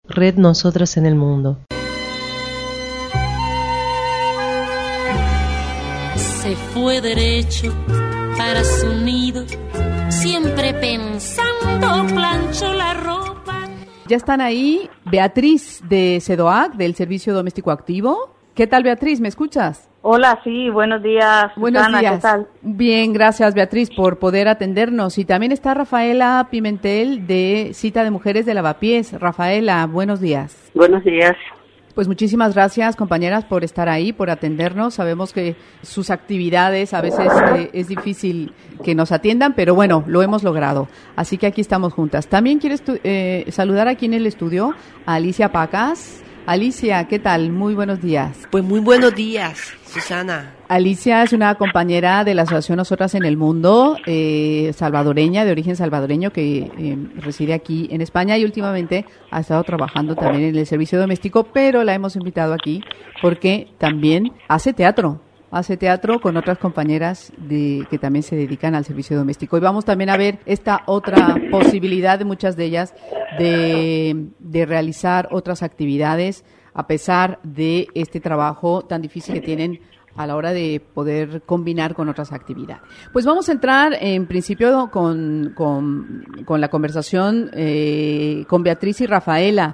Red Nosotras en el Mundo. Se fue derecho para su nido, siempre pensando planchó la ropa. Ya están ahí Beatriz de SEDOAC, del Servicio Doméstico Activo. ¿Qué tal, Beatriz? ¿Me escuchas? Hola, sí, buenos días, Buenos Susana, días. ¿qué tal? Bien, gracias, Beatriz, por poder atendernos. Y también está Rafaela Pimentel de Cita de Mujeres de Lavapiés. Rafaela, buenos días. Buenos días. Pues muchísimas gracias, compañeras, por estar ahí, por atendernos. Sabemos que sus actividades a veces es difícil que nos atiendan, pero bueno, lo hemos logrado. Así que aquí estamos juntas. También quieres saludar aquí en el estudio a Alicia Pacas. Alicia, ¿qué tal? Muy buenos días. Pues muy buenos días, Susana. Alicia es una compañera de la Asociación Nosotras en el Mundo, salvadoreña, de origen salvadoreño, que reside aquí en España y últimamente ha estado trabajando también en el servicio doméstico, pero la hemos invitado aquí porque también hace teatro con otras compañeras que también se dedican al servicio doméstico. Y vamos también a ver esta otra posibilidad de muchas de ellas de realizar otras actividades a pesar de este trabajo tan difícil que tienen a la hora de poder combinar con otras actividades. Pues vamos a entrar en principio con la conversación con Beatriz y Rafaela.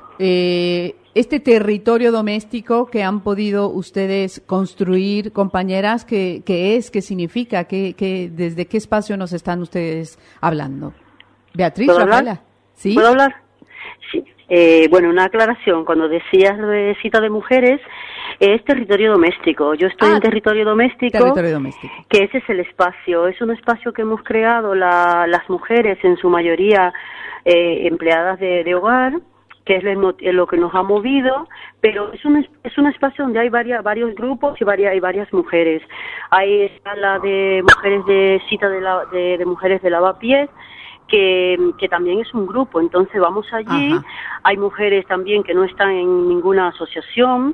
Este territorio doméstico que han podido ustedes construir, compañeras, ¿qué significa? ¿Desde qué espacio nos están ustedes hablando? Beatriz, ¿Puedo Rafaela. hablar? ¿Sí? ¿Puedo hablar? Sí. Bueno, una aclaración. Cuando decías lo de Cita de Mujeres, es territorio doméstico. Yo estoy en territorio doméstico, que ese es el espacio. Es un espacio que hemos creado las mujeres, en su mayoría empleadas de hogar, que es lo que nos ha movido, pero es un espacio donde hay varios grupos y varias mujeres. Ahí está la de mujeres de Cita de Mujeres de Lavapiés, que también es un grupo, entonces vamos allí. Ajá. Hay mujeres también que no están en ninguna asociación,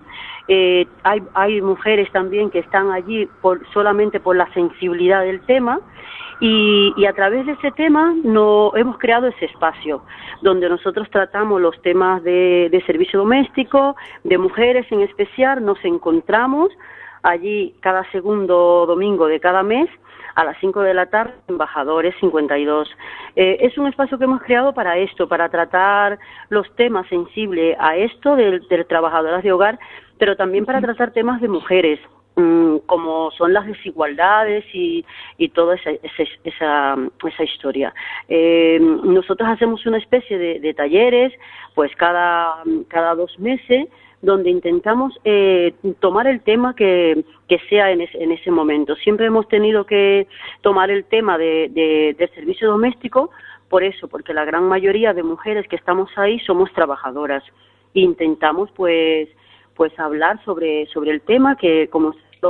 hay mujeres también que están allí solamente por la sensibilidad del tema, y a través de ese tema hemos creado ese espacio donde nosotros tratamos los temas de servicio doméstico, de mujeres en especial. Nos encontramos allí cada segundo domingo de cada mes a las 5 de la tarde, Embajadores 52. Es un espacio que hemos creado para esto, para tratar los temas sensibles a esto de trabajadoras de hogar, pero también para tratar temas de mujeres, como son las desigualdades y toda esa historia. Nosotros hacemos una especie de talleres, pues cada 2 meses, donde intentamos tomar el tema que sea en ese momento. Siempre hemos tenido que tomar el tema del servicio doméstico, por eso, porque la gran mayoría de mujeres que estamos ahí somos trabajadoras. Intentamos pues hablar sobre el tema, que como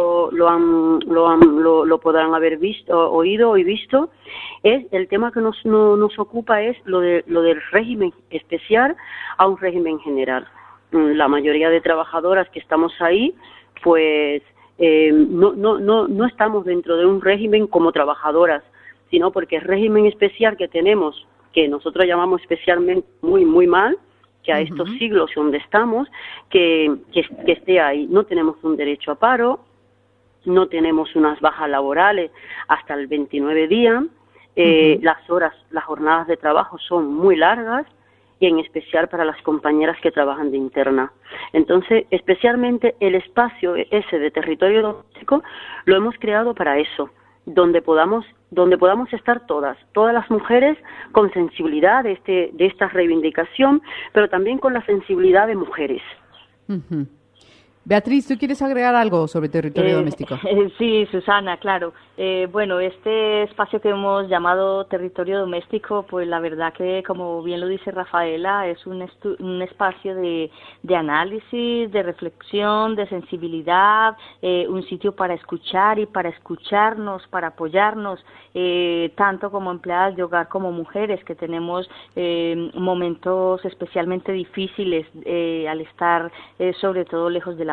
lo podrán haber oído y visto, es el tema que nos ocupa, es lo del régimen especial a un régimen general. La mayoría de trabajadoras que estamos ahí, pues no estamos dentro de un régimen como trabajadoras, sino porque el régimen especial que tenemos, que nosotros llamamos especialmente muy, muy mal, que a estos siglos donde estamos, que esté ahí. No tenemos un derecho a paro, no tenemos unas bajas laborales hasta el 29 días, las jornadas de trabajo son muy largas, y en especial para las compañeras que trabajan de interna. Entonces, especialmente el espacio ese de territorio doméstico lo hemos creado para eso, donde podamos estar todas las mujeres con sensibilidad de esta reivindicación, pero también con la sensibilidad de mujeres. Uh-huh. Beatriz, ¿tú quieres agregar algo sobre territorio doméstico? Sí, Susana, claro. Bueno, este espacio que hemos llamado territorio doméstico, pues la verdad que, como bien lo dice Rafaela, es un espacio de análisis, de reflexión, de sensibilidad, un sitio para escuchar y para escucharnos, para apoyarnos, tanto como empleadas de hogar como mujeres, que tenemos momentos especialmente difíciles al estar sobre todo lejos de la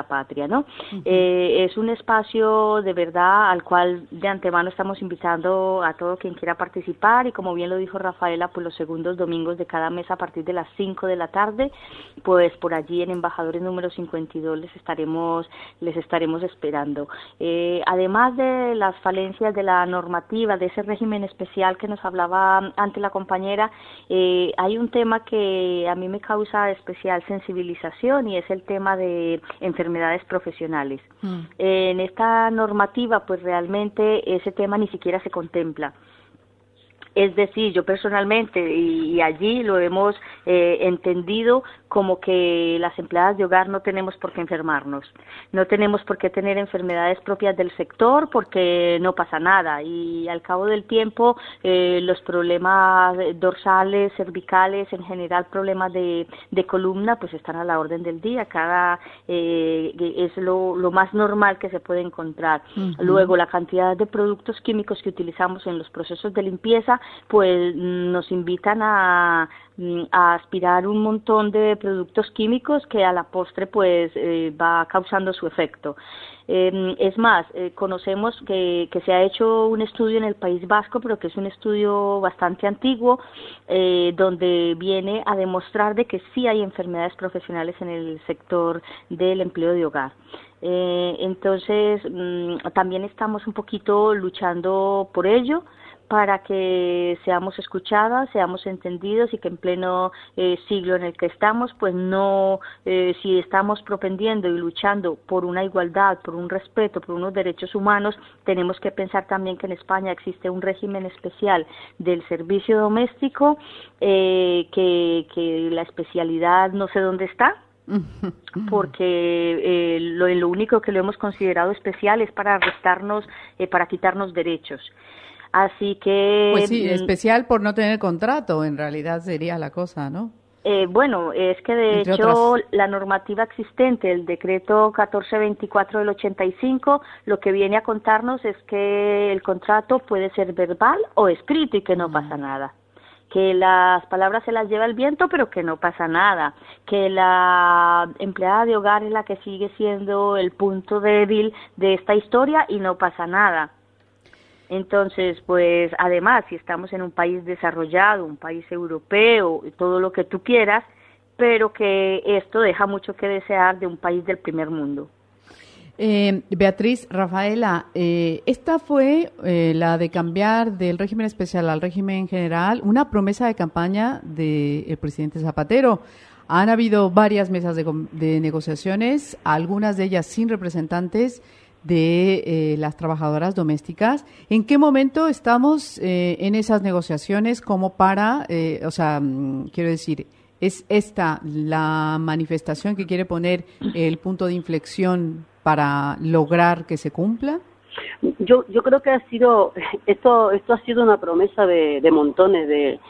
la patria, ¿no? Es un espacio de verdad al cual de antemano estamos invitando a todo quien quiera participar, y como bien lo dijo Rafaela, pues los segundos domingos de cada mes a partir de las 5 de la tarde, pues por allí en Embajadores número 52 les estaremos esperando. Además de las falencias de la normativa, de ese régimen especial que nos hablaba antes la compañera, hay un tema que a mí me causa especial sensibilización, y es el tema de enfermedades profesionales. En esta normativa, pues realmente ese tema ni siquiera se contempla. Es decir, yo personalmente, y allí lo hemos entendido como que las empleadas de hogar no tenemos por qué enfermarnos, no tenemos por qué tener enfermedades propias del sector, porque no pasa nada, y al cabo del tiempo los problemas dorsales, cervicales, en general problemas de columna, pues están a la orden del día, es lo más normal que se puede encontrar. Luego, la cantidad de productos químicos que utilizamos en los procesos de limpieza, pues nos invitan a aspirar un montón de productos químicos que a la postre pues va causando su efecto. Es más, conocemos que se ha hecho un estudio en el País Vasco, pero que es un estudio bastante antiguo, donde viene a demostrar de que sí hay enfermedades profesionales en el sector del empleo de hogar. Entonces, también estamos un poquito luchando por ello, para que seamos escuchadas, seamos entendidos, y que en pleno siglo en el que estamos, pues no, si estamos propendiendo y luchando por una igualdad, por un respeto, por unos derechos humanos, tenemos que pensar también que en España existe un régimen especial del servicio doméstico, que la especialidad no sé dónde está, porque lo único que lo hemos considerado especial es para restarnos, para quitarnos derechos. Así que... Pues sí, especial por no tener contrato, en realidad sería la cosa, ¿no? Bueno, es que de Entre hecho otras. la normativa existente, el decreto 1424 del 85, lo que viene a contarnos es que el contrato puede ser verbal o escrito y que no pasa nada. Que las palabras se las lleva el viento, pero que no pasa nada, que la empleada de hogar es la que sigue siendo el punto débil de esta historia y no pasa nada. Entonces, pues, además, si estamos en un país desarrollado, un país europeo, todo lo que tú quieras, pero que esto deja mucho que desear de un país del primer mundo. Beatriz, Rafaela, esta fue la de cambiar del régimen especial al régimen general, una promesa de campaña del presidente Zapatero. Han habido varias mesas de negociaciones, algunas de ellas sin representantes de las trabajadoras domésticas. ¿En qué momento estamos en esas negociaciones como para, quiero decir, ¿es esta la manifestación que quiere poner el punto de inflexión para lograr que se cumpla? Yo creo que esto ha sido una promesa de montones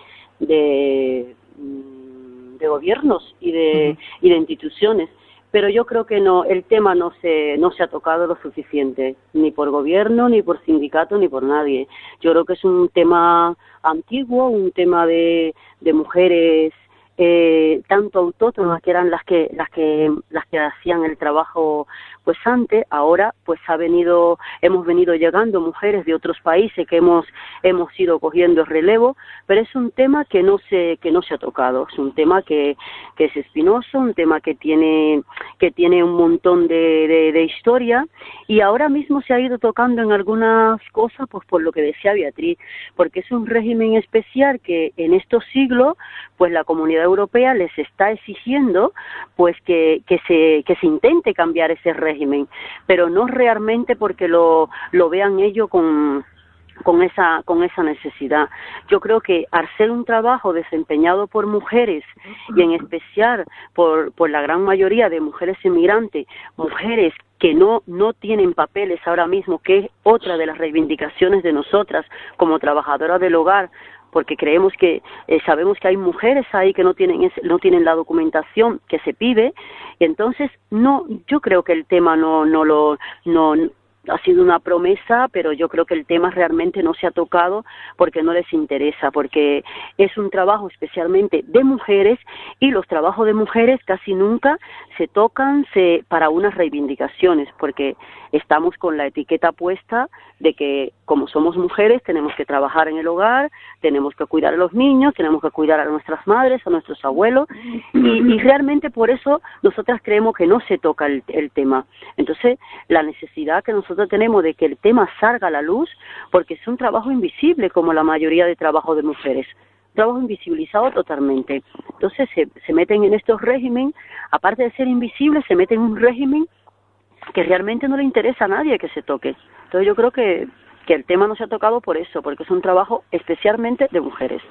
de gobiernos y de instituciones. Pero yo creo que el tema no se ha tocado lo suficiente, ni por gobierno, ni por sindicato, ni por nadie. Yo creo que es un tema antiguo, un tema de mujeres tanto autónomas, que eran las que hacían el trabajo pues antes. Ahora pues hemos venido llegando mujeres de otros países que hemos ido cogiendo el relevo, pero es un tema que no se ha tocado. Es un tema que es espinoso, un tema que tiene un montón de historia, y ahora mismo se ha ido tocando en algunas cosas, pues por lo que decía Beatriz, porque es un régimen especial que en estos siglos pues la Comunidad Europea les está exigiendo pues que se intente cambiar ese régimen, pero no realmente porque lo vean ellos con esa necesidad. Yo creo que al ser un trabajo desempeñado por mujeres, y en especial por la gran mayoría de mujeres inmigrantes, mujeres que no tienen papeles ahora mismo, que es otra de las reivindicaciones de nosotras como trabajadoras del hogar, porque creemos que sabemos que hay mujeres ahí que no tienen la documentación que se pide. Y entonces yo creo que el tema no ha sido una promesa, pero yo creo que el tema realmente no se ha tocado porque no les interesa, porque es un trabajo especialmente de mujeres y los trabajos de mujeres casi nunca se tocan para unas reivindicaciones, porque estamos con la etiqueta puesta de que como somos mujeres tenemos que trabajar en el hogar, tenemos que cuidar a los niños, tenemos que cuidar a nuestras madres, a nuestros abuelos, y realmente por eso nosotras creemos que no se toca el tema. Entonces, la necesidad que nosotros tenemos de que el tema salga a la luz, porque es un trabajo invisible como la mayoría de trabajos de mujeres, trabajo invisibilizado totalmente. Entonces se meten en estos regímenes, aparte de ser invisibles, se meten en un régimen que realmente no le interesa a nadie que se toque. Entonces yo creo que el tema no se ha tocado por eso, porque es un trabajo especialmente de mujeres.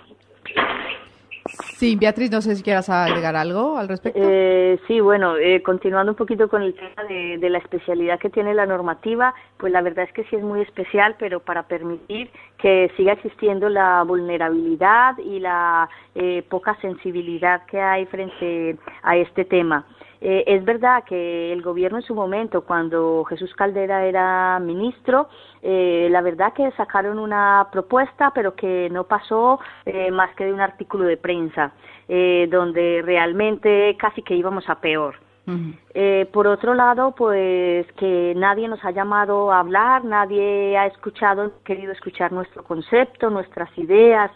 Sí, Beatriz, no sé si quieras agregar algo al respecto. Sí, bueno, continuando un poquito con el tema de la especialidad que tiene la normativa, pues la verdad es que sí es muy especial, pero para permitir que siga existiendo la vulnerabilidad y la poca sensibilidad que hay frente a este tema. Es verdad que el gobierno en su momento, cuando Jesús Caldera era ministro, la verdad que sacaron una propuesta, pero que no pasó más que de un artículo de prensa, donde realmente casi que íbamos a peor. Por otro lado, pues que nadie nos ha llamado a hablar, nadie ha querido escuchar nuestro concepto, nuestras ideas,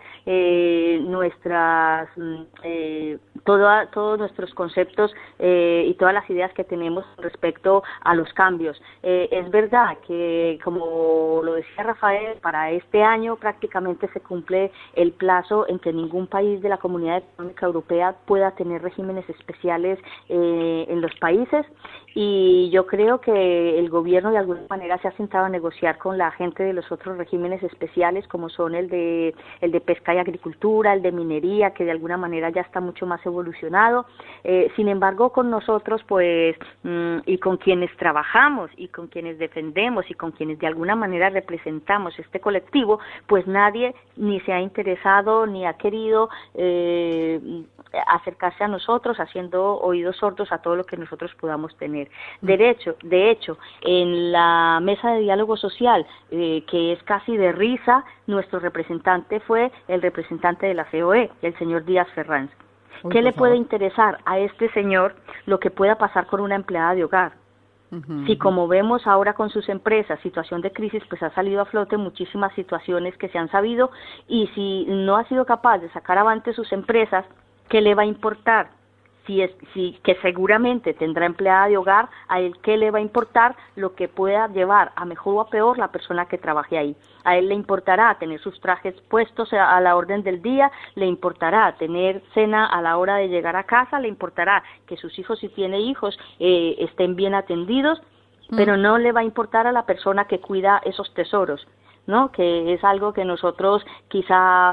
todos nuestros conceptos y todas las ideas que tenemos respecto a los cambios. Es verdad que, como lo decía Rafael, para este año prácticamente se cumple el plazo en que ningún país de la Comunidad Económica Europea pueda tener regímenes especiales en los países, y yo creo que el gobierno de alguna manera se ha sentado a negociar con la gente de los otros regímenes especiales, como son el de pesca y agricultura, el de minería, que de alguna manera ya está mucho más evolucionado. Sin embargo, con nosotros, pues, y con quienes trabajamos y con quienes defendemos y con quienes de alguna manera representamos este colectivo, pues nadie ni se ha interesado ni ha querido acercarse a nosotros, haciendo oídos sordos a todo lo que nosotros podamos tener. De hecho, en la mesa de diálogo social, que es casi de risa, nuestro representante fue el representante de la COE, el señor Díaz Ferranz. ¿Qué le puede interesar a este señor lo que pueda pasar con una empleada de hogar? Si, como vemos ahora con sus empresas, situación de crisis, pues ha salido a flote muchísimas situaciones que se han sabido, y si no ha sido capaz de sacar avante sus empresas, ¿qué le va a importar? Que seguramente tendrá empleada de hogar, a él qué le va a importar lo que pueda llevar a mejor o a peor la persona que trabaje ahí. A él le importará tener sus trajes puestos a la orden del día, le importará tener cena a la hora de llegar a casa, le importará que sus hijos, si tiene hijos, estén bien atendidos, pero no le va a importar a la persona que cuida esos tesoros, ¿no? Que es algo que nosotros quizá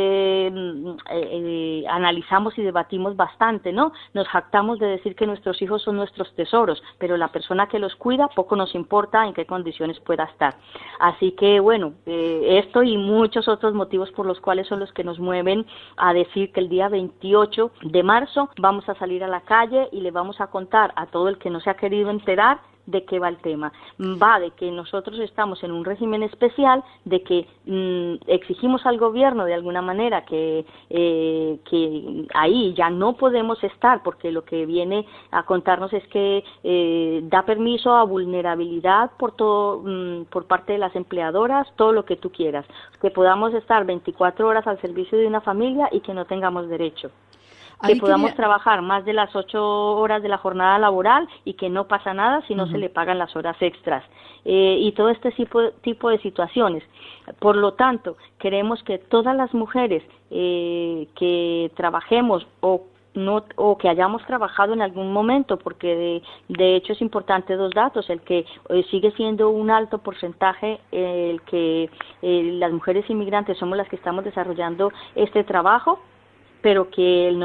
analizamos y debatimos bastante, ¿no? Nos jactamos de decir que nuestros hijos son nuestros tesoros, pero la persona que los cuida poco nos importa en qué condiciones pueda estar. Así que, bueno, esto y muchos otros motivos por los cuales son los que nos mueven a decir que el día 28 de marzo vamos a salir a la calle y le vamos a contar a todo el que no se ha querido enterar de qué va el tema. Va de que nosotros estamos en un régimen especial, de que exigimos al gobierno de alguna manera que ahí ya no podemos estar, porque lo que viene a contarnos es que da permiso a vulnerabilidad por parte de las empleadoras, todo lo que tú quieras, que podamos estar 24 horas al servicio de una familia y que no tengamos derecho. Que podamos trabajar más de las 8 horas de la jornada laboral y que no pasa nada si no se le pagan las horas extras, y todo este tipo de situaciones. Por lo tanto, queremos que todas las mujeres que trabajemos o que hayamos trabajado en algún momento, porque de hecho es importante dos datos: el que sigue siendo un alto porcentaje, el que las mujeres inmigrantes somos las que estamos desarrollando este trabajo, pero que el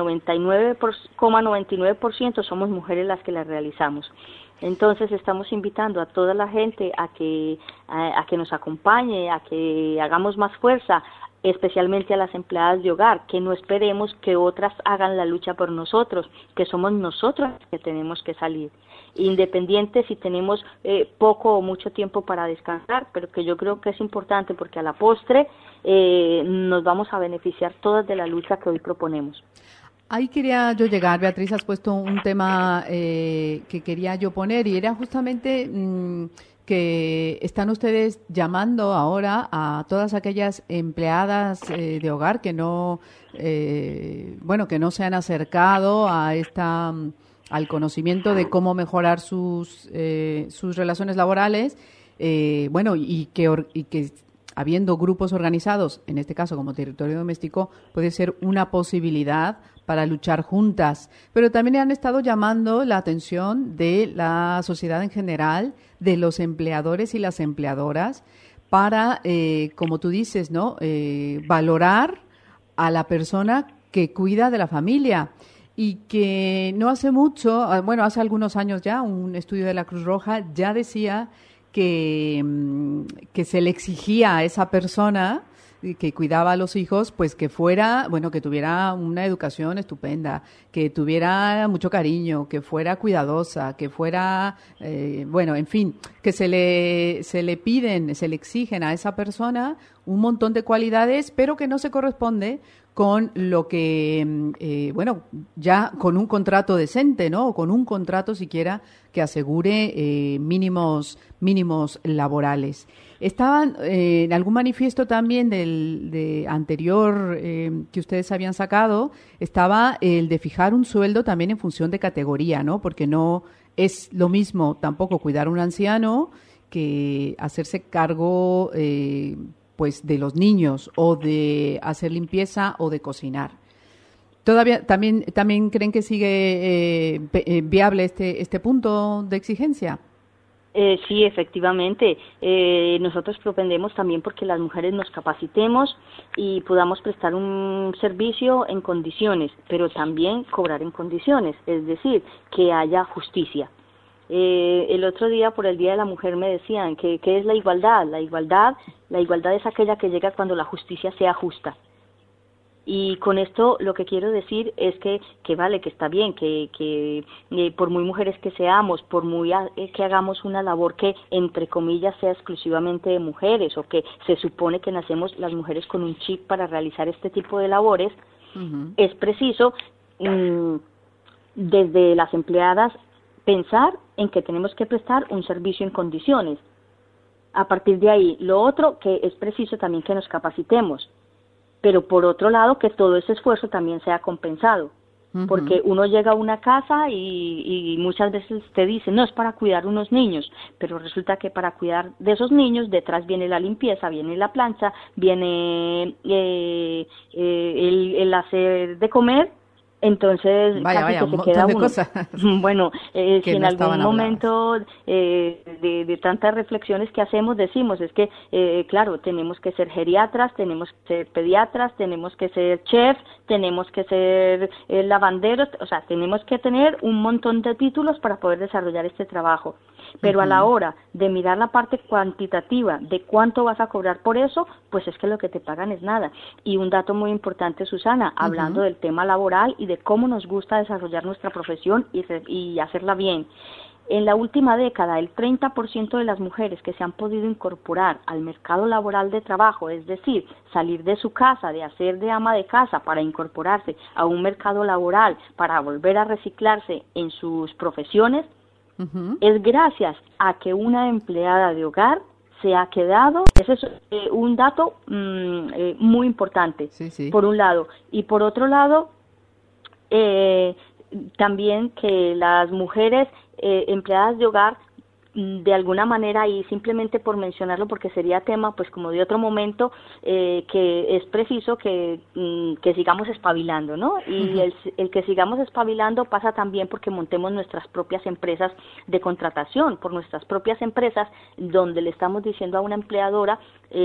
99,99% somos mujeres las que la realizamos. Entonces estamos invitando a toda la gente a que nos acompañe, a que hagamos más fuerza especialmente a las empleadas de hogar, que no esperemos que otras hagan la lucha por nosotros, que somos nosotros que tenemos que salir, independiente si tenemos poco o mucho tiempo para descansar, pero que yo creo que es importante porque a la postre nos vamos a beneficiar todas de la lucha que hoy proponemos. Ahí quería yo llegar, Beatriz, has puesto un tema que quería yo poner y era justamente que están ustedes llamando ahora a todas aquellas empleadas de hogar que no, que no se han acercado a al conocimiento de cómo mejorar sus relaciones laborales, y que habiendo grupos organizados, en este caso como Territorio Doméstico, puede ser una posibilidad para luchar juntas. Pero también han estado llamando la atención de la sociedad en general, de los empleadores y las empleadoras, para, como tú dices, ¿no? Valorar a la persona que cuida de la familia. Y que no hace mucho, hace algunos años ya, un estudio de la Cruz Roja ya decía que se le exigía a esa persona que cuidaba a los hijos, pues que fuera, que tuviera una educación estupenda, que tuviera mucho cariño, que fuera cuidadosa, que fuera, en fin, que se le exigen a esa persona un montón de cualidades, pero que no se corresponde con lo que, ya con un contrato decente, ¿no? O con un contrato siquiera que asegure mínimos laborales. Estaban en algún manifiesto también de anterior que ustedes habían sacado, estaba el de fijar un sueldo también en función de categoría, ¿no? Porque no es lo mismo tampoco cuidar a un anciano que hacerse cargo de los niños o de hacer limpieza o de cocinar. ¿Todavía también creen que sigue viable este punto de exigencia? Sí, efectivamente. Nosotros propendemos también porque las mujeres nos capacitemos y podamos prestar un servicio en condiciones, pero también cobrar en condiciones, es decir, que haya justicia. El otro día, por el Día de la Mujer, me decían que ¿qué es la igualdad? La igualdad es aquella que llega cuando la justicia sea justa. Y con esto lo que quiero decir es que vale, que está bien, que por muy mujeres que seamos, por muy que hagamos una labor que entre comillas sea exclusivamente de mujeres, o que se supone que nacemos las mujeres con un chip para realizar este tipo de labores, es preciso desde las empleadas pensar en que tenemos que prestar un servicio en condiciones. A partir de ahí, lo otro, que es preciso también que nos capacitemos, pero por otro lado que todo ese esfuerzo también sea compensado, porque uno llega a una casa y muchas veces te dicen, no, es para cuidar unos niños, pero resulta que para cuidar de esos niños detrás viene la limpieza, viene la plancha, viene el hacer de comer. Entonces, vaya, un montón de cosas. Bueno, si en algún momento de tantas reflexiones que hacemos decimos, es que, claro, tenemos que ser geriatras, tenemos que ser pediatras, tenemos que ser chefs, tenemos que ser lavanderos, o sea, tenemos que tener un montón de títulos para poder desarrollar este trabajo. Pero a la hora de mirar la parte cuantitativa de cuánto vas a cobrar por eso, pues es que lo que te pagan es nada. Y un dato muy importante, Susana, hablando del tema laboral y de cómo nos gusta desarrollar nuestra profesión y hacerla bien. En la última década, el 30% de las mujeres que se han podido incorporar al mercado laboral de trabajo, es decir, salir de su casa, de hacer de ama de casa para incorporarse a un mercado laboral, para volver a reciclarse en sus profesiones, es gracias a que una empleada de hogar se ha quedado. Ese es un dato muy importante, sí. Por un lado. Y por otro lado, también que las mujeres empleadas de hogar, de alguna manera, y simplemente por mencionarlo porque sería tema pues como de otro momento, que es preciso que sigamos espabilando, ¿no? Y el que sigamos espabilando pasa también porque montemos nuestras propias empresas de contratación, por nuestras propias empresas, donde le estamos diciendo a una empleadora,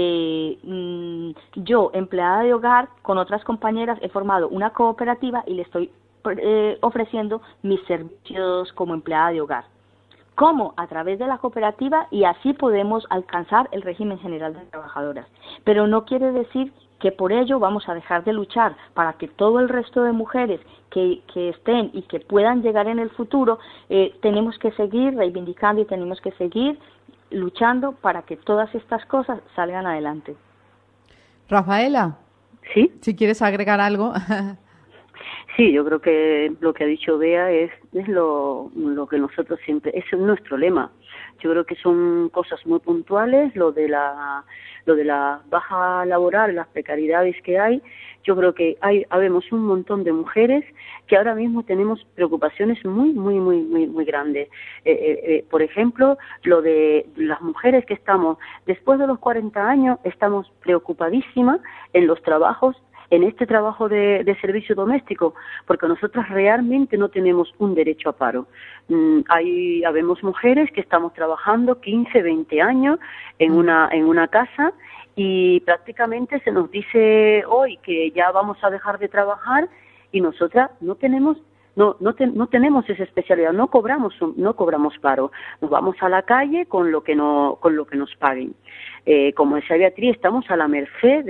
yo, empleada de hogar, con otras compañeras he formado una cooperativa y le estoy ofreciendo mis servicios como empleada de hogar. ¿Cómo? A través de la cooperativa, y así podemos alcanzar el régimen general de trabajadoras. Pero no quiere decir que por ello vamos a dejar de luchar para que todo el resto de mujeres que estén y que puedan llegar en el futuro, tenemos que seguir reivindicando y tenemos que seguir luchando para que todas estas cosas salgan adelante. Rafaela, ¿sí? Si quieres agregar algo. Sí, yo creo que lo que ha dicho Bea es lo que nosotros siempre, ese es nuestro lema. Yo creo que son cosas muy puntuales, lo de la baja laboral, las precariedades que hay. Yo creo que habemos un montón de mujeres que ahora mismo tenemos preocupaciones muy grandes. Por ejemplo, lo de las mujeres que estamos después de los 40 años, estamos preocupadísimas en los trabajos, en este trabajo de servicio doméstico, porque nosotros realmente no tenemos un derecho a paro. Habemos mujeres que estamos trabajando 15, 20 años en una casa y prácticamente se nos dice hoy que ya vamos a dejar de trabajar y nosotras no tenemos esa especialidad, no cobramos paro, nos vamos a la calle con lo que nos paguen. Como decía Beatriz, estamos a la merced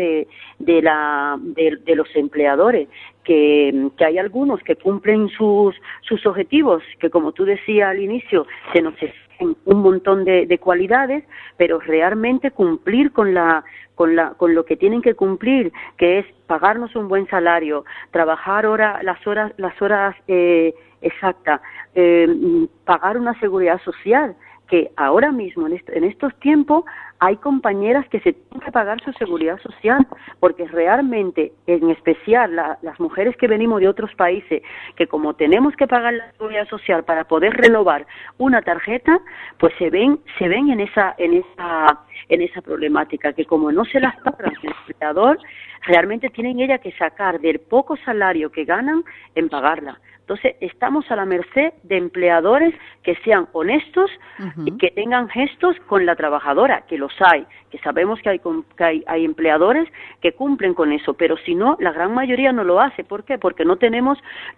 de los empleadores, que hay algunos que cumplen sus objetivos, que como tú decías al inicio, se nos exigen un montón de cualidades, pero realmente cumplir con lo que tienen que cumplir, que es pagarnos un buen salario, trabajar las horas exactas, pagar una seguridad social, que ahora mismo en estos tiempos hay compañeras que se tienen que pagar su seguridad social, porque realmente, en especial las mujeres que venimos de otros países, que como tenemos que pagar la seguridad social para poder renovar una tarjeta, pues se ven en esa problemática, que como no se las pagan el empleador, realmente tienen ellas que sacar del poco salario que ganan en pagarla. Entonces, estamos a la merced de empleadores que sean honestos y que tengan gestos con la trabajadora, que los hay, que sabemos que hay empleadores que cumplen con eso, pero si no, la gran mayoría no lo hace. ¿Por qué? Porque no tenemos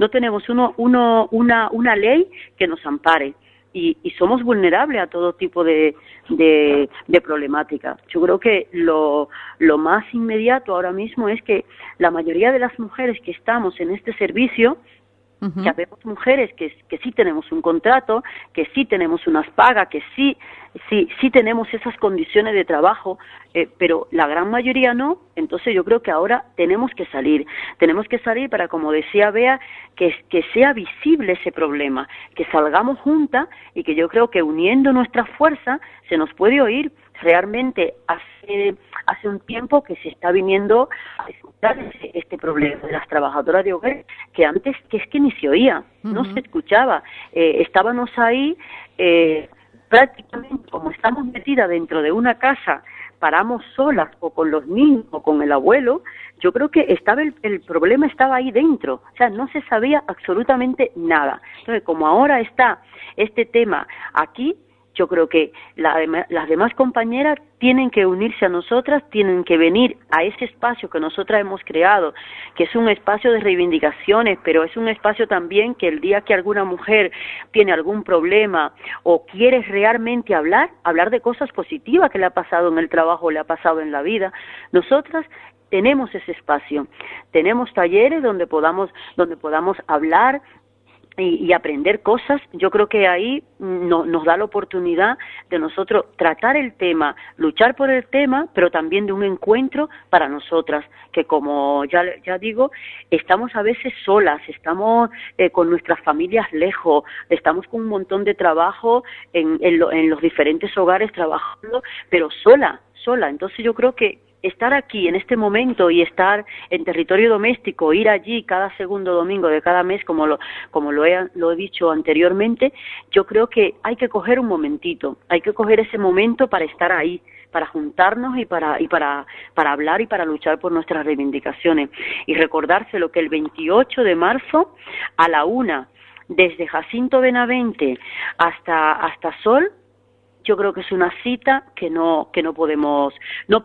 una ley que nos ampare. Y somos vulnerables a todo tipo de problemática. Yo creo que lo más inmediato ahora mismo es que la mayoría de las mujeres que estamos en este servicio, ya vemos mujeres que sí tenemos un contrato, que sí tenemos unas pagas, que sí tenemos esas condiciones de trabajo, pero la gran mayoría no. Entonces yo creo que ahora tenemos que salir para, como decía Bea, que sea visible ese problema, que salgamos juntas y que yo creo que uniendo nuestra fuerza se nos puede oír. Realmente hace un tiempo que se está viniendo a escuchar este problema de las trabajadoras de hogar, que antes que es que ni se oía, no se escuchaba. Estábamos ahí prácticamente, como estamos metidas dentro de una casa, paramos solas o con los niños o con el abuelo. Yo creo que el problema estaba ahí dentro, o sea, no se sabía absolutamente nada. Entonces, como ahora está este tema aquí, yo creo que las demás compañeras tienen que unirse a nosotras, tienen que venir a ese espacio que nosotras hemos creado, que es un espacio de reivindicaciones, pero es un espacio también que el día que alguna mujer tiene algún problema o quiere realmente hablar de cosas positivas que le ha pasado en el trabajo, le ha pasado en la vida, nosotras tenemos ese espacio, tenemos talleres donde podamos hablar y aprender cosas. Yo creo que ahí nos da la oportunidad de nosotros tratar el tema, luchar por el tema, pero también de un encuentro para nosotras, que como ya digo, estamos a veces solas, estamos con nuestras familias lejos, estamos con un montón de trabajo en los diferentes hogares trabajando, pero sola. Entonces yo creo que estar aquí en este momento y estar en territorio doméstico, ir allí cada segundo domingo de cada mes, como lo he dicho anteriormente, yo creo que hay que coger un momentito, hay que coger ese momento para estar ahí, para juntarnos y para hablar y para luchar por nuestras reivindicaciones. Y recordárselo que el 28 de marzo a la 1, desde Jacinto Benavente hasta Sol, yo creo que es una cita que no podemos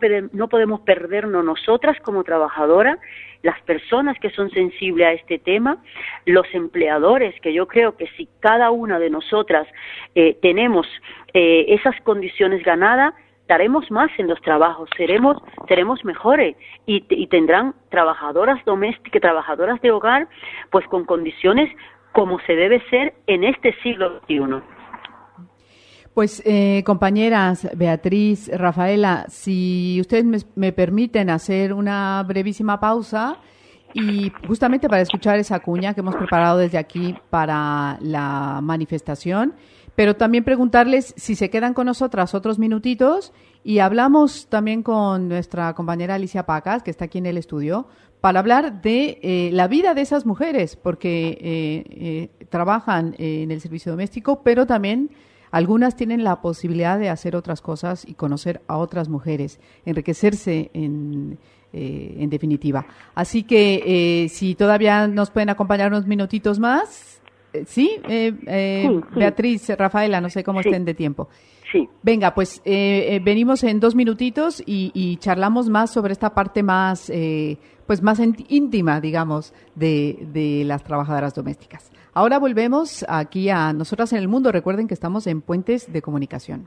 perdernos nosotras como trabajadoras, las personas que son sensibles a este tema, los empleadores, que yo creo que si cada una de nosotras tenemos esas condiciones ganadas, daremos más en los trabajos, seremos mejores y tendrán trabajadoras domésticas, trabajadoras de hogar, pues con condiciones como se debe ser en este siglo XXI. Pues, compañeras, Beatriz, Rafaela, si ustedes me permiten hacer una brevísima pausa y justamente para escuchar esa cuña que hemos preparado desde aquí para la manifestación, pero también preguntarles si se quedan con nosotras otros minutitos y hablamos también con nuestra compañera Alicia Pacas, que está aquí en el estudio, para hablar de la vida de esas mujeres, porque trabajan en el servicio doméstico, pero también algunas tienen la posibilidad de hacer otras cosas y conocer a otras mujeres, enriquecerse en definitiva. Así que si todavía nos pueden acompañar unos minutitos más. Sí, Beatriz, Rafaela, no sé cómo estén de tiempo. Sí. Venga, pues venimos en 2 minutitos y charlamos más sobre esta parte más, pues más íntima, digamos, de las trabajadoras domésticas. Ahora volvemos aquí a Nosotras en el Mundo. Recuerden que estamos en Puentes de Comunicación.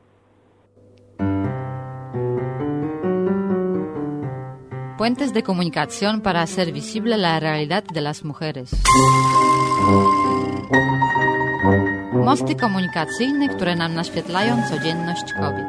Puentes de comunicación para hacer visible la realidad de las mujeres. Mosty komunikacyjne, które nam naświetlają codzienność kobiet.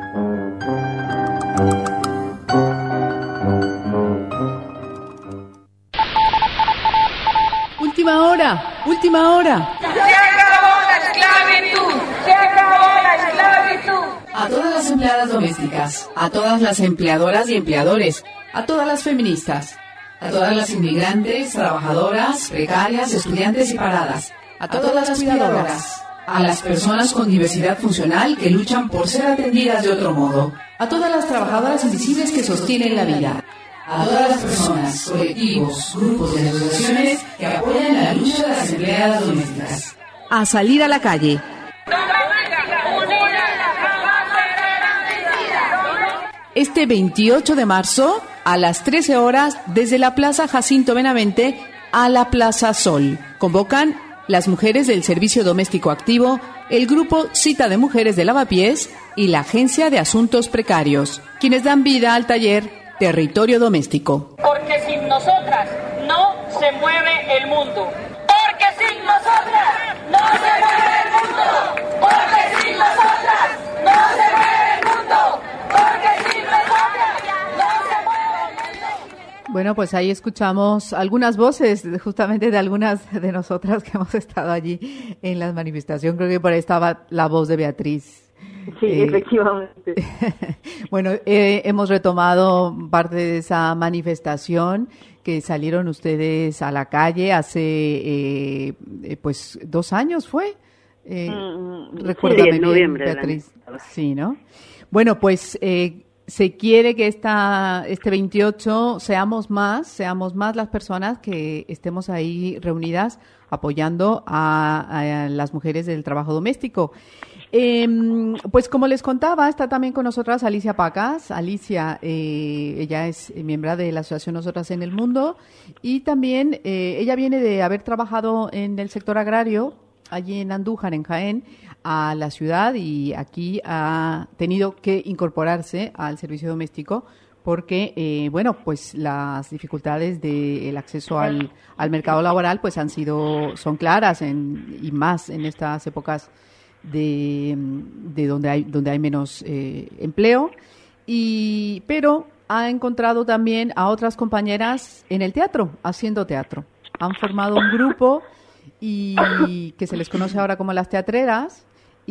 Última hora. ¡Se acabó la esclavitud! ¡Se acabó la esclavitud! A todas las empleadas domésticas, a todas las empleadoras y empleadores, a todas las feministas, a todas las inmigrantes, trabajadoras, precarias, estudiantes y paradas, a todas las cuidadoras, a las personas con diversidad funcional que luchan por ser atendidas de otro modo, a todas las trabajadoras invisibles que sostienen la vida, a todas las personas, colectivos, grupos y asociaciones que apoyan la lucha de las empleadas domésticas. A salir a la calle. Este 28 de marzo, a las 13 horas, desde la Plaza Jacinto Benavente a la Plaza Sol. Convocan las mujeres del Servicio Doméstico Activo, el Grupo Cita de Mujeres de Lavapiés y la Agencia de Asuntos Precarios, quienes dan vida al taller Territorio Doméstico. Porque sin nosotras no se mueve el mundo. Porque sin nosotras no se mueve el mundo. Porque sin nosotras no se mueve el mundo. Porque sin nosotras no se mueve el mundo. Bueno, pues ahí escuchamos algunas voces justamente de algunas de nosotras que hemos estado allí en la manifestación. Creo que por ahí estaba la voz de Beatriz. Sí, efectivamente. Bueno, hemos retomado parte de esa manifestación que salieron ustedes a la calle hace, pues, 2 años fue. Recuérdame en noviembre, Beatriz. Sí, ¿no? Bueno, pues se quiere que este 28 seamos más las personas que estemos ahí reunidas apoyando a las mujeres del trabajo doméstico. Pues como les contaba, está también con nosotras Alicia Pacas. Alicia, ella es miembro de la Asociación Nosotras en el Mundo y también ella viene de haber trabajado en el sector agrario allí en Andújar, en Jaén, a la ciudad, y aquí ha tenido que incorporarse al servicio doméstico porque, bueno, pues las dificultades del acceso al mercado laboral pues son claras y más en estas épocas de donde hay menos empleo, pero ha encontrado también a otras compañeras en el teatro, haciendo teatro. Han formado un grupo y que se les conoce ahora como las teatreras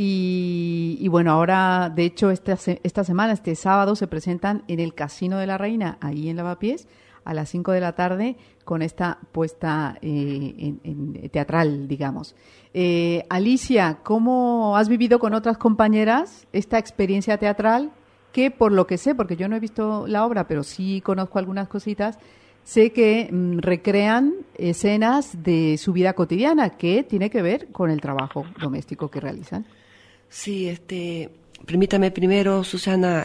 y bueno, ahora de hecho esta semana, este sábado, se presentan en el Casino de la Reina, ahí en Lavapiés, a las 5 de la tarde, con esta puesta en teatral, digamos. Alicia, ¿cómo has vivido con otras compañeras esta experiencia teatral? Que por lo que sé, porque yo no he visto la obra, pero sí conozco algunas cositas, sé que recrean escenas de su vida cotidiana, que tiene que ver con el trabajo doméstico que realizan. Sí, permítame primero, Susana,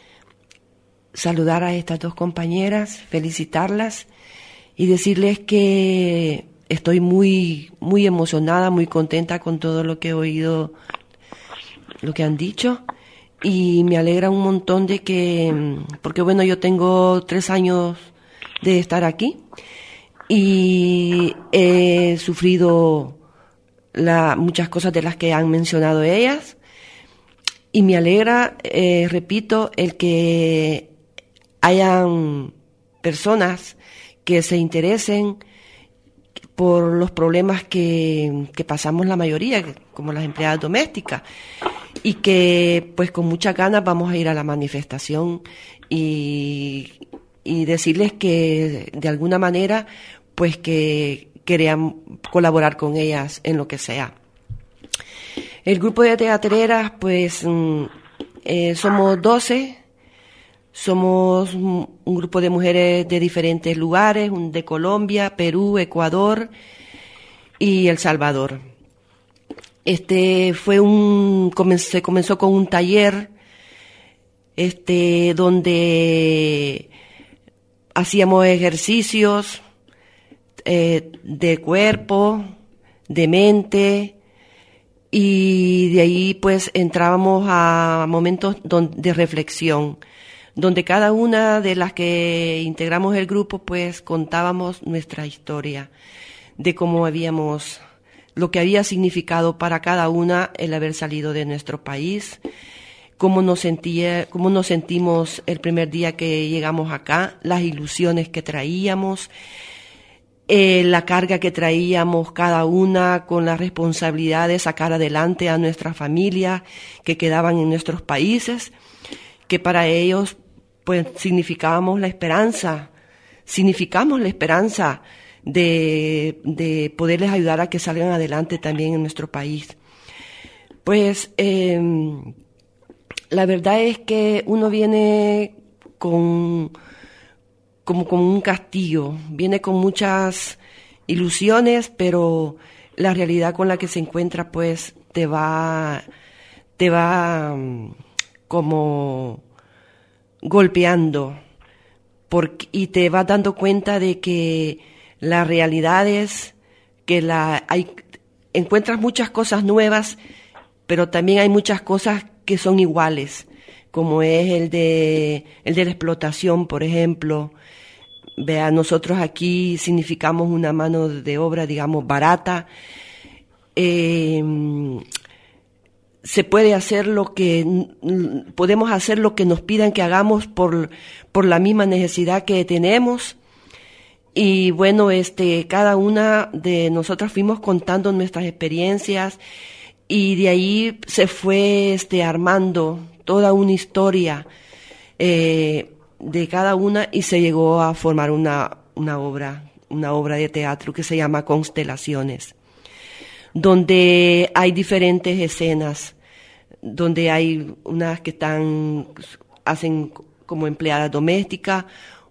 saludar a estas 2 compañeras, felicitarlas y decirles que estoy muy, muy emocionada, muy contenta con todo lo que he oído, lo que han dicho, y me alegra un montón de que, porque bueno, yo tengo 3 años de estar aquí y he sufrido muchas cosas de las que han mencionado ellas, y me alegra, repito, el que hayan personas que se interesen por los problemas que pasamos la mayoría, como las empleadas domésticas, y que pues con muchas ganas vamos a ir a la manifestación y decirles que de alguna manera pues que querían colaborar con ellas en lo que sea. El grupo de teatreras pues somos 12. Somos un grupo de mujeres de diferentes lugares, de Colombia, Perú, Ecuador y El Salvador. Se comenzó con un taller, donde hacíamos ejercicios de cuerpo, de mente, y de ahí pues entrábamos a momentos de reflexión, donde cada una de las que integramos el grupo pues contábamos nuestra historia de cómo lo que había significado para cada una el haber salido de nuestro país, cómo nos sentimos el primer día que llegamos acá, las ilusiones que traíamos, la carga que traíamos cada una con la responsabilidad de sacar adelante a nuestras familias que quedaban en nuestros países, que para ellos pues significamos la esperanza de poderles ayudar a que salgan adelante también en nuestro país. Pues la verdad es que uno viene como un castillo, viene con muchas ilusiones, pero la realidad con la que se encuentra pues te va como golpeando, y te vas dando cuenta de que la realidad es que encuentras muchas cosas nuevas, pero también hay muchas cosas que son iguales, como es el de la explotación, por ejemplo. Vea, nosotros aquí significamos una mano de obra, digamos, barata. Podemos hacer lo que nos pidan que hagamos por la misma necesidad que tenemos. Y bueno, cada una de nosotras fuimos contando nuestras experiencias, y de ahí se fue armando toda una historia de cada una, y se llegó a formar una obra de teatro que se llama Constelaciones, donde hay diferentes escenas, donde hay unas que hacen como empleada doméstica,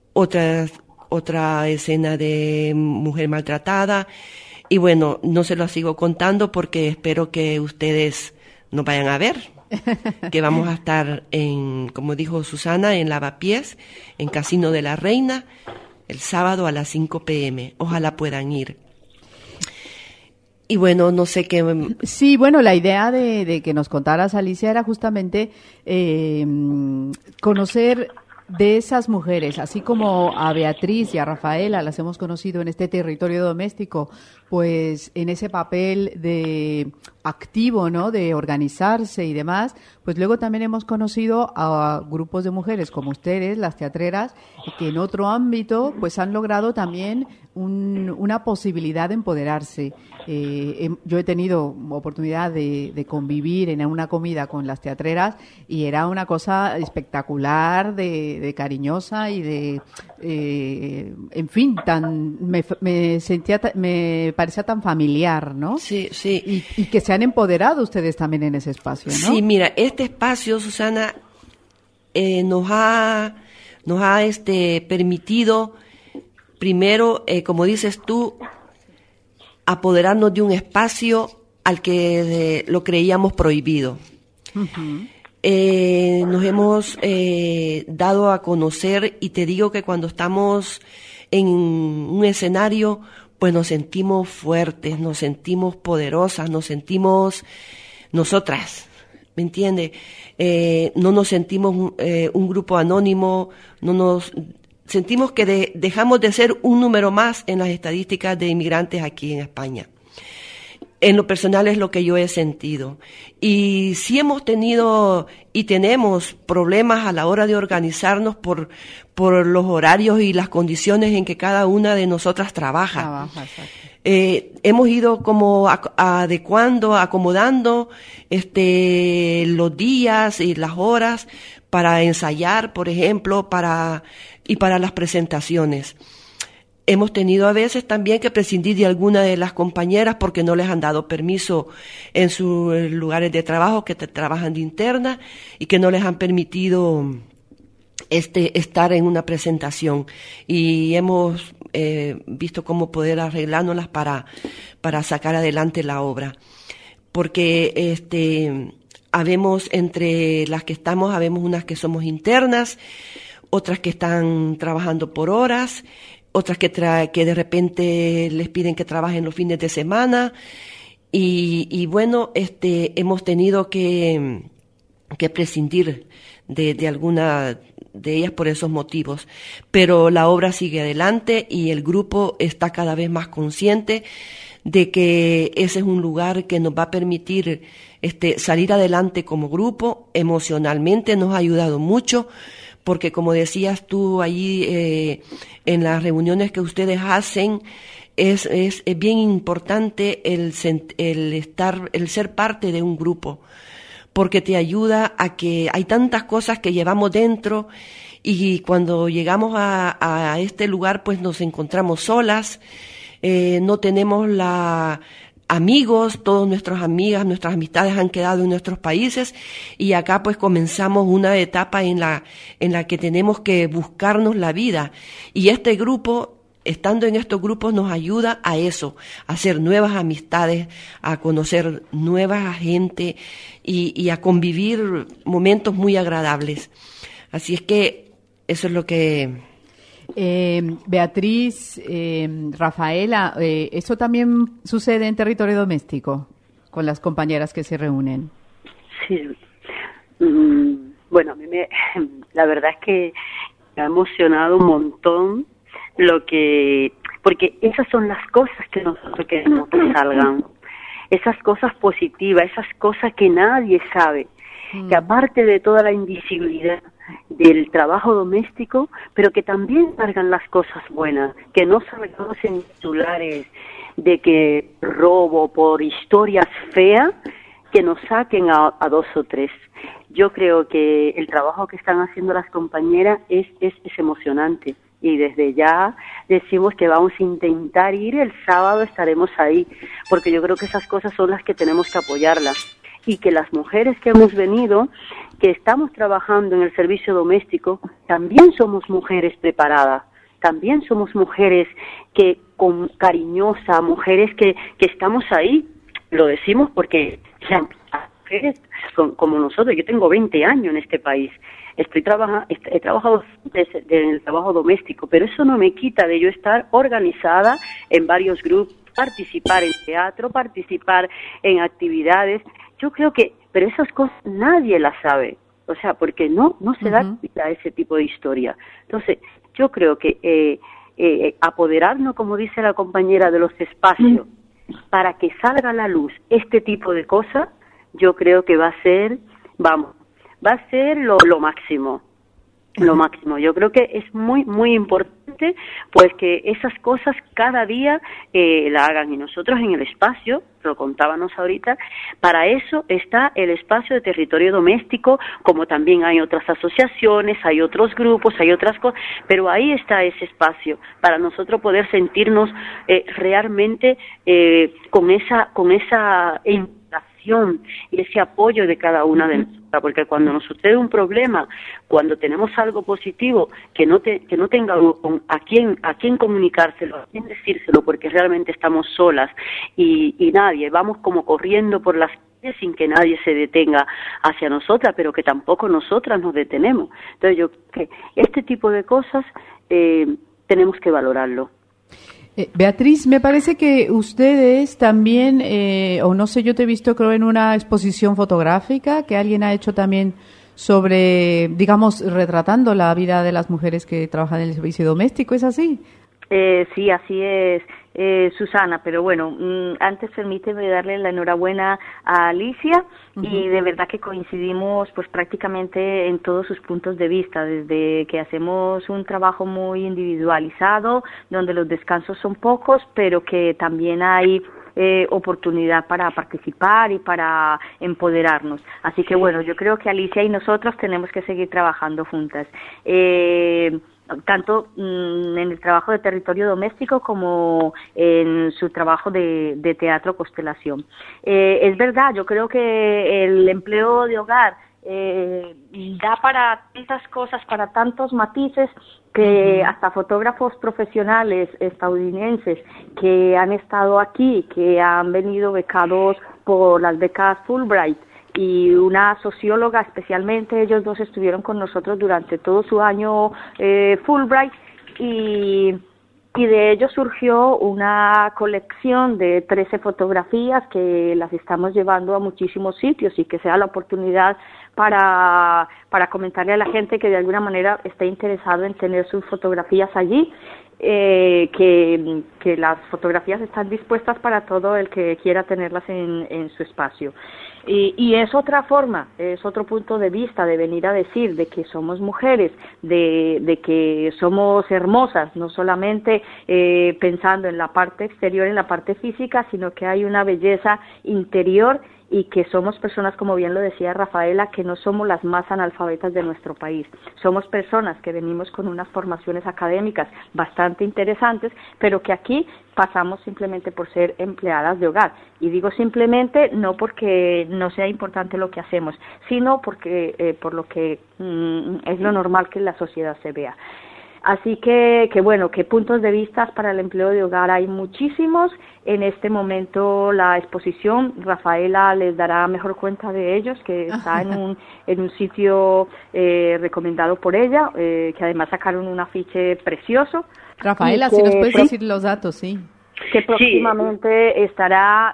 otra escena de mujer maltratada, y bueno, no se lo sigo contando porque espero que ustedes nos vayan a ver, que vamos a estar como dijo Susana, en Lavapiés, en Casino de la Reina, el sábado a las 5 p.m. Ojalá puedan ir. Y bueno, no sé qué... Sí, bueno, la idea de que nos contaras, Alicia, era justamente conocer de esas mujeres, así como a Beatriz y a Rafaela las hemos conocido en este territorio doméstico, pues en ese papel de activo, ¿no?, de organizarse y demás, pues luego también hemos conocido a grupos de mujeres como ustedes, las teatreras, que en otro ámbito pues han logrado también una posibilidad de empoderarse. Yo he tenido oportunidad de convivir en una comida con las teatreras y era una cosa espectacular, de cariñosa y de, en fin, me parecía tan familiar, ¿no? Sí, sí. Y que se han empoderado ustedes también en ese espacio, ¿no? Sí, mira, este espacio, Susana, nos ha permitido, primero, como dices tú, apoderarnos de un espacio al que lo creíamos prohibido. Uh-huh. Nos hemos dado a conocer, y te digo que cuando estamos en un escenario, pues nos sentimos fuertes, nos sentimos poderosas, nos sentimos nosotras, ¿me entiende? No nos sentimos un grupo anónimo, no nos sentimos que dejamos de ser un número más en las estadísticas de inmigrantes aquí en España. En lo personal es lo que yo he sentido. Y sí hemos tenido y tenemos problemas a la hora de organizarnos por los horarios y las condiciones en que cada una de nosotras trabaja. Hemos ido como adecuando, acomodando los días y las horas para ensayar, por ejemplo, y para las presentaciones. Hemos tenido a veces también que prescindir de alguna de las compañeras porque no les han dado permiso en sus lugares de trabajo, que trabajan de interna y que no les han permitido estar en una presentación. Y hemos visto cómo poder arreglándolas para sacar adelante la obra. Porque habemos entre las que estamos, habemos unas que somos internas, otras que están trabajando por horas, otras que de repente les piden que trabajen los fines de semana y bueno, hemos tenido que prescindir de alguna de ellas por esos motivos, pero la obra sigue adelante y el grupo está cada vez más consciente de que ese es un lugar que nos va a permitir salir adelante como grupo. Emocionalmente nos ha ayudado mucho, porque como decías tú allí en las reuniones que ustedes hacen, es bien importante el ser parte de un grupo, porque te ayuda a que hay tantas cosas que llevamos dentro y cuando llegamos a este lugar pues nos encontramos solas, no tenemos amigos, todas nuestras amigas, nuestras amistades han quedado en nuestros países y acá pues comenzamos una etapa en la que tenemos que buscarnos la vida y este grupo, estando en estos grupos nos ayuda a eso, a hacer nuevas amistades, a conocer nueva gente y a convivir momentos muy agradables. Así es que eso es lo que... Beatriz, Rafaela, ¿eso también sucede en territorio doméstico con las compañeras que se reúnen? Sí. Bueno, a mí la verdad es que me ha emocionado un montón porque esas son las cosas que nosotros queremos que salgan, esas cosas positivas, esas cosas que nadie sabe, que aparte de toda la invisibilidad del trabajo doméstico, pero que también salgan las cosas buenas, que no salgamos en titulares de que robo por historias feas, que nos saquen a dos o tres. Yo creo que el trabajo que están haciendo las compañeras es emocionante y desde ya decimos que vamos a intentar ir, el sábado estaremos ahí, porque yo creo que esas cosas son las que tenemos que apoyarlas. Y que las mujeres que hemos venido, que estamos trabajando en el servicio doméstico, también somos mujeres preparadas, también somos mujeres cariñosas, mujeres que estamos ahí. Lo decimos porque las mujeres como nosotros, yo tengo 20 años en este país, he trabajado en el trabajo doméstico, pero eso no me quita de yo estar organizada en varios grupos, participar en teatro, participar en actividades. Yo creo que, pero esas cosas nadie las sabe, o sea, porque no se da cuenta ese tipo de historia. Entonces, yo creo que apoderarnos, como dice la compañera, de los espacios, para que salga a la luz este tipo de cosas, yo creo que va a ser lo máximo. Lo máximo. Yo creo que es muy, muy importante pues que esas cosas cada día la hagan. Y nosotros en el espacio, lo contábamos ahorita, para eso está el espacio de territorio doméstico, como también hay otras asociaciones, hay otros grupos, hay otras cosas, pero ahí está ese espacio para nosotros poder sentirnos realmente con esa invitación y ese apoyo de cada una de nosotras, porque cuando nos sucede un problema, cuando tenemos algo positivo, que no tenga a quién comunicárselo, a quién decírselo, porque realmente estamos solas y nadie, vamos como corriendo por las calles sin que nadie se detenga hacia nosotras, pero que tampoco nosotras nos detenemos. Entonces yo creo que este tipo de cosas tenemos que valorarlo. Beatriz, me parece que ustedes también, o no sé, yo te he visto creo en una exposición fotográfica que alguien ha hecho también sobre, digamos, retratando la vida de las mujeres que trabajan en el servicio doméstico, ¿es así? Sí, así es, Susana, pero bueno, antes permíteme darle la enhorabuena a Alicia y de verdad que coincidimos pues prácticamente en todos sus puntos de vista, desde que hacemos un trabajo muy individualizado, donde los descansos son pocos, pero que también hay oportunidad para participar y para empoderarnos. Así que bueno, yo creo que Alicia y nosotros tenemos que seguir trabajando juntas. Tanto en el trabajo de territorio doméstico como en su trabajo de teatro Constelación. Es verdad, yo creo que el empleo de hogar da para tantas cosas, para tantos matices, que hasta fotógrafos profesionales estadounidenses que han estado aquí, que han venido becados por las becas Fulbright, y una socióloga especialmente, ellos dos estuvieron con nosotros durante todo su año Fulbright y de ellos surgió una colección de 13 fotografías que las estamos llevando a muchísimos sitios y que sea la oportunidad para comentarle a la gente que de alguna manera esté interesado en tener sus fotografías allí. Que las fotografías están dispuestas para todo el que quiera tenerlas en su espacio. Y es otra forma, es otro punto de vista de venir a decir de que somos mujeres, de que somos hermosas, no solamente pensando en la parte exterior, en la parte física, sino que hay una belleza interior y que somos personas, como bien lo decía Rafaela, que no somos las más analfabetas de nuestro país. Somos personas que venimos con unas formaciones académicas bastante interesantes, pero que aquí pasamos simplemente por ser empleadas de hogar. Y digo simplemente no porque no sea importante lo que hacemos, sino porque por lo que es lo normal que en la sociedad se vea. Así que bueno, que puntos de vista para el empleo de hogar hay muchísimos. En este momento la exposición, Rafaela les dará mejor cuenta de ellos, que está en un sitio recomendado por ella, que además sacaron un afiche precioso. Rafaela, si nos puedes decir los datos, sí. Que próximamente estará,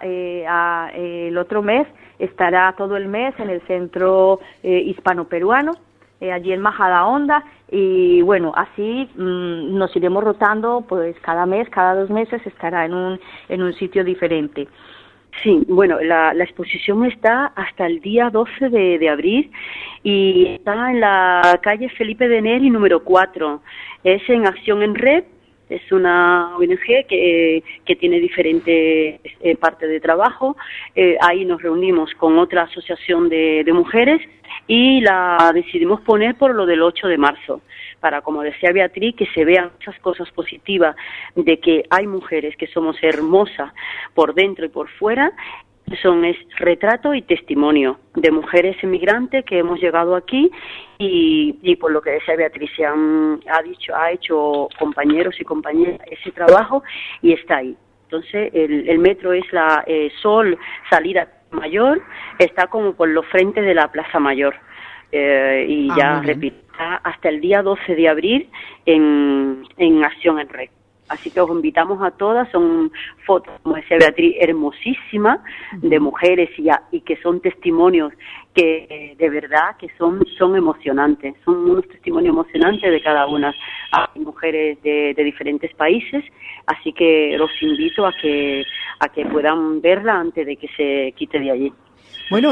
el otro mes, estará todo el mes en el Centro Hispano-Peruano, allí en Majadahonda, y bueno, así nos iremos rotando, pues cada mes, cada 2 meses estará en un sitio diferente. Sí, bueno, la exposición está hasta el día 12 de abril y está en la calle Felipe de Neri número 4, es en Acción en Red. Es una ONG que tiene diferentes partes de trabajo. Ahí nos reunimos con otra asociación de mujeres y la decidimos poner por lo del 8 de marzo, para, como decía Beatriz, que se vean esas cosas positivas de que hay mujeres que somos hermosas por dentro y por fuera. Es retrato y testimonio de mujeres emigrantes que hemos llegado aquí y por lo que decía Beatriz, ha hecho compañeros y compañeras ese trabajo y está ahí. Entonces el metro es la Sol Salida Mayor, está como por los frentes de la Plaza Mayor y ya repito, hasta el día 12 de abril en Acción en Red. Así que os invitamos a todas, son fotos, como decía Beatriz, hermosísimas de mujeres y que son testimonios que de verdad que son emocionantes, son unos testimonios emocionantes de cada una. Hay mujeres de diferentes países, así que los invito a que puedan verla antes de que se quite de allí. Bueno,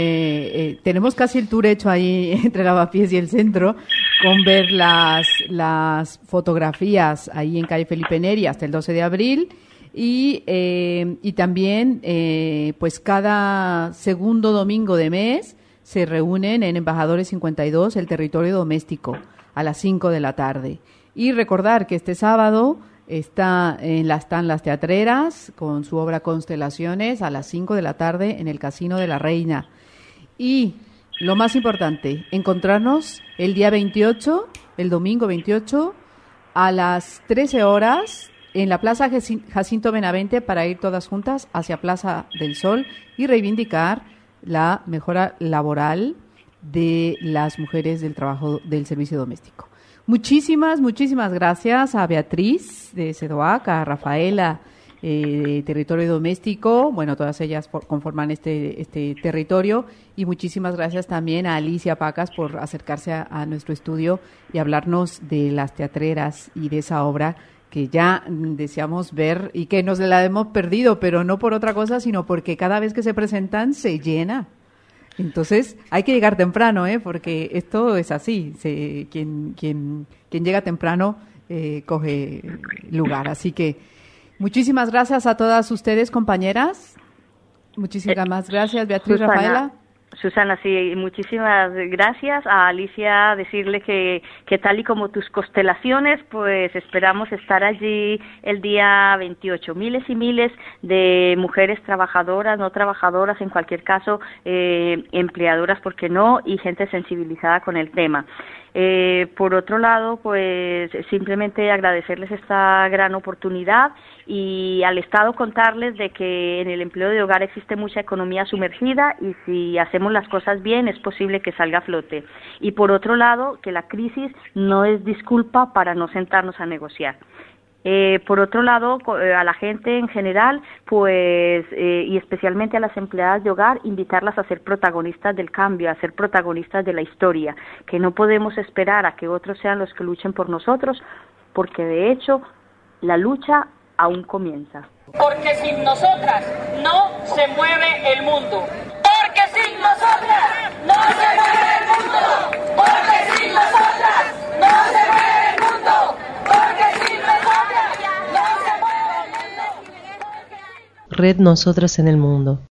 tenemos casi el tour hecho ahí entre Lavapiés y el centro, con ver las fotografías ahí en calle Felipe Neri hasta el 12 de abril y también pues cada segundo domingo de mes se reúnen en Embajadores 52 el territorio doméstico a las 5 de la tarde. Y recordar que este sábado están las teatreras con su obra Constelaciones a las 5 de la tarde en el Casino de la Reina. Y lo más importante, encontrarnos el día 28, el domingo 28, a las 13 horas en la Plaza Jacinto Benavente para ir todas juntas hacia Plaza del Sol y reivindicar la mejora laboral de las mujeres del trabajo del servicio doméstico. Muchísimas gracias a Beatriz de CEDOAC, a Rafaela de Territorio Doméstico, bueno, todas ellas conforman este territorio, y muchísimas gracias también a Alicia Pacas por acercarse a nuestro estudio y hablarnos de las teatreras y de esa obra que ya deseamos ver y que nos la hemos perdido, pero no por otra cosa, sino porque cada vez que se presentan se llena. Entonces hay que llegar temprano, porque esto es así, quien llega temprano coge lugar. Así que muchísimas gracias a todas ustedes, compañeras. Muchísimas gracias, Beatriz, Susana, Rafaela. Susana, sí, muchísimas gracias. A Alicia decirle que tal y como tus constelaciones, pues esperamos estar allí el día 28. Miles y miles de mujeres trabajadoras, no trabajadoras, en cualquier caso, empleadoras, ¿por qué no? Y gente sensibilizada con el tema. Por otro lado, pues simplemente agradecerles esta gran oportunidad y al Estado contarles de que en el empleo de hogar existe mucha economía sumergida y si hacemos las cosas bien es posible que salga a flote. Y por otro lado, que la crisis no es disculpa para no sentarnos a negociar. Por otro lado, a la gente en general, pues, y especialmente a las empleadas de hogar, invitarlas a ser protagonistas del cambio, a ser protagonistas de la historia, que no podemos esperar a que otros sean los que luchen por nosotros, porque de hecho la lucha aún comienza. Porque sin nosotras no se mueve el mundo. Porque sin nosotras no se mueve el mundo. Porque sin nosotras no se mueve el mundo. Porque sin nosotras no se mueve el mundo. Red Nosotras en el Mundo.